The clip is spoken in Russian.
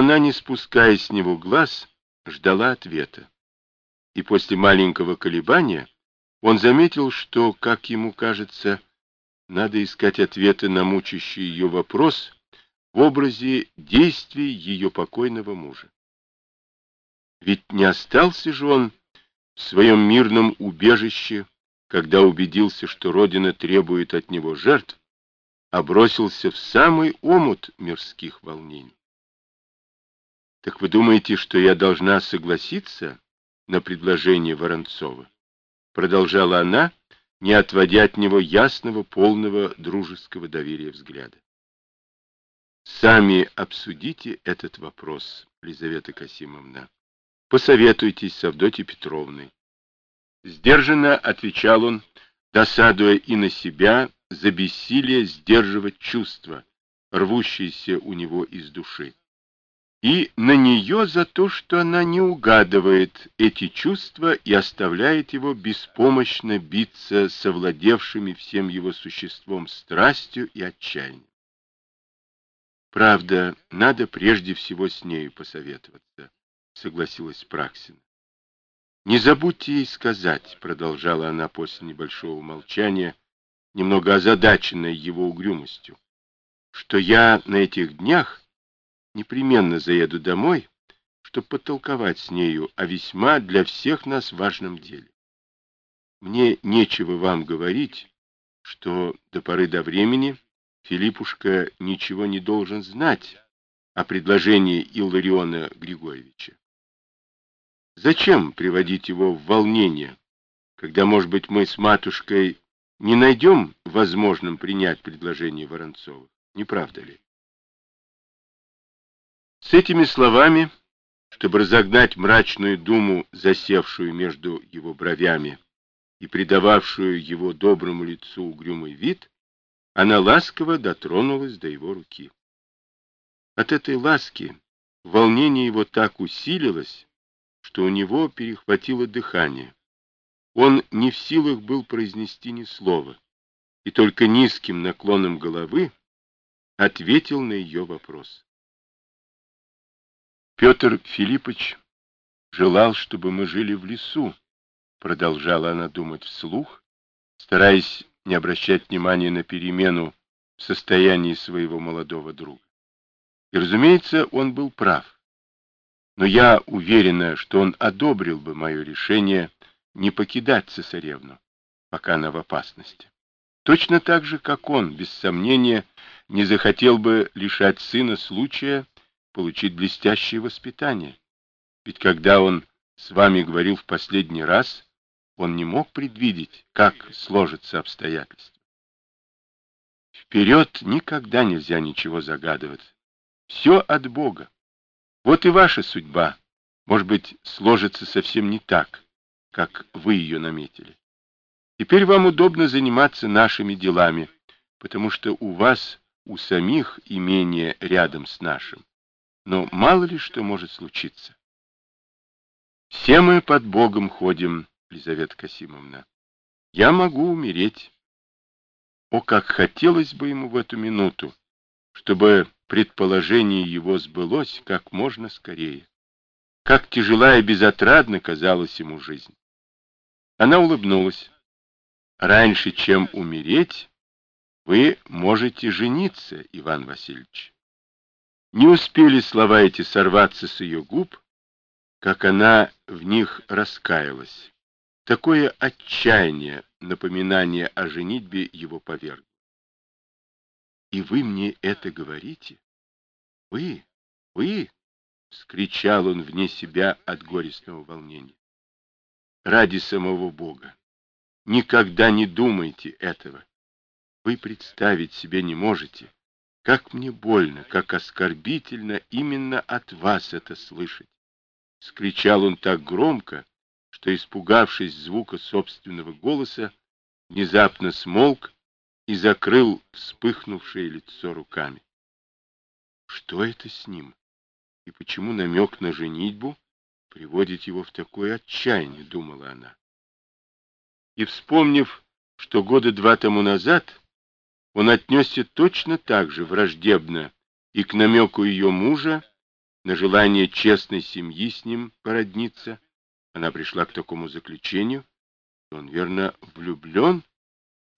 она, не спуская с него глаз, ждала ответа. И после маленького колебания он заметил, что, как ему кажется, надо искать ответы на мучащий ее вопрос в образе действий ее покойного мужа. Ведь не остался же он в своем мирном убежище, когда убедился, что Родина требует от него жертв, а бросился в самый омут мирских волнений. Так вы думаете, что я должна согласиться на предложение Воронцова? Продолжала она, не отводя от него ясного, полного дружеского доверия взгляда. Сами обсудите этот вопрос, Лизавета Касимовна. Посоветуйтесь с Авдотьей Петровной. Сдержанно отвечал он, досадуя и на себя за бессилие сдерживать чувства, рвущиеся у него из души, и на нее за то, что она не угадывает эти чувства и оставляет его беспомощно биться с овладевшими всем его существом страстью и отчаянием. Правда, надо прежде всего с нею посоветоваться, согласилась Праксина. Не забудьте ей сказать, продолжала она после небольшого молчания, немного озадаченная его угрюмостью, что я на этих днях непременно заеду домой, чтобы потолковать с нею о весьма для всех нас важном деле. Мне нечего вам говорить, что до поры до времени Филиппушка ничего не должен знать о предложении Иллариона Григорьевича. Зачем приводить его в волнение, когда, может быть, мы с матушкой не найдем возможным принять предложение Воронцова, не правда ли? С этими словами, чтобы разогнать мрачную думу, засевшую между его бровями и придававшую его доброму лицу угрюмый вид, она ласково дотронулась до его руки. От этой ласки волнение его так усилилось, что у него перехватило дыхание. Он не в силах был произнести ни слова, и только низким наклоном головы ответил на ее вопрос. Петр Филиппович желал, чтобы мы жили в лесу, продолжала она думать вслух, стараясь не обращать внимания на перемену в состоянии своего молодого друга. И, разумеется, он был прав. Но я уверена, что он одобрил бы мое решение не покидать цесаревну, пока она в опасности. Точно так же, как он, без сомнения, не захотел бы лишать сына случая получить блестящее воспитание. Ведь когда он с вами говорил в последний раз, он не мог предвидеть, как сложатся обстоятельства. Вперед никогда нельзя ничего загадывать. Все от Бога. Вот и ваша судьба, может быть, сложится совсем не так, как вы ее наметили. Теперь вам удобно заниматься нашими делами, потому что у вас, у самих, имение рядом с нашим. Но мало ли что может случиться. Все мы под Богом ходим, Лизавета Касимовна. Я могу умереть. О, как хотелось бы ему в эту минуту, чтобы предположение его сбылось как можно скорее. Как тяжела и безотрадна казалась ему жизнь. Она улыбнулась. Раньше, чем умереть, вы можете жениться, Иван Васильевич. Не успели слова эти сорваться с ее губ, как она в них раскаялась. Такое отчаяние, напоминание о женитьбе его повергло. И вы мне это говорите? Вы? — вскричал он вне себя от горестного волнения. Ради самого Бога, никогда не думайте этого. Вы представить себе не можете, как мне больно, как оскорбительно именно от вас это слышать. Вскричал он так громко, что, испугавшись звука собственного голоса, внезапно смолк и закрыл вспыхнувшее лицо руками. Что это с ним? И почему намек на женитьбу приводит его в такое отчаяние, думала она. И, вспомнив, что года 2 тому назад он отнесся точно так же враждебно и к намеку ее мужа, на желание честной семьи с ним породниться, она пришла к такому заключению, что он, верно, влюблен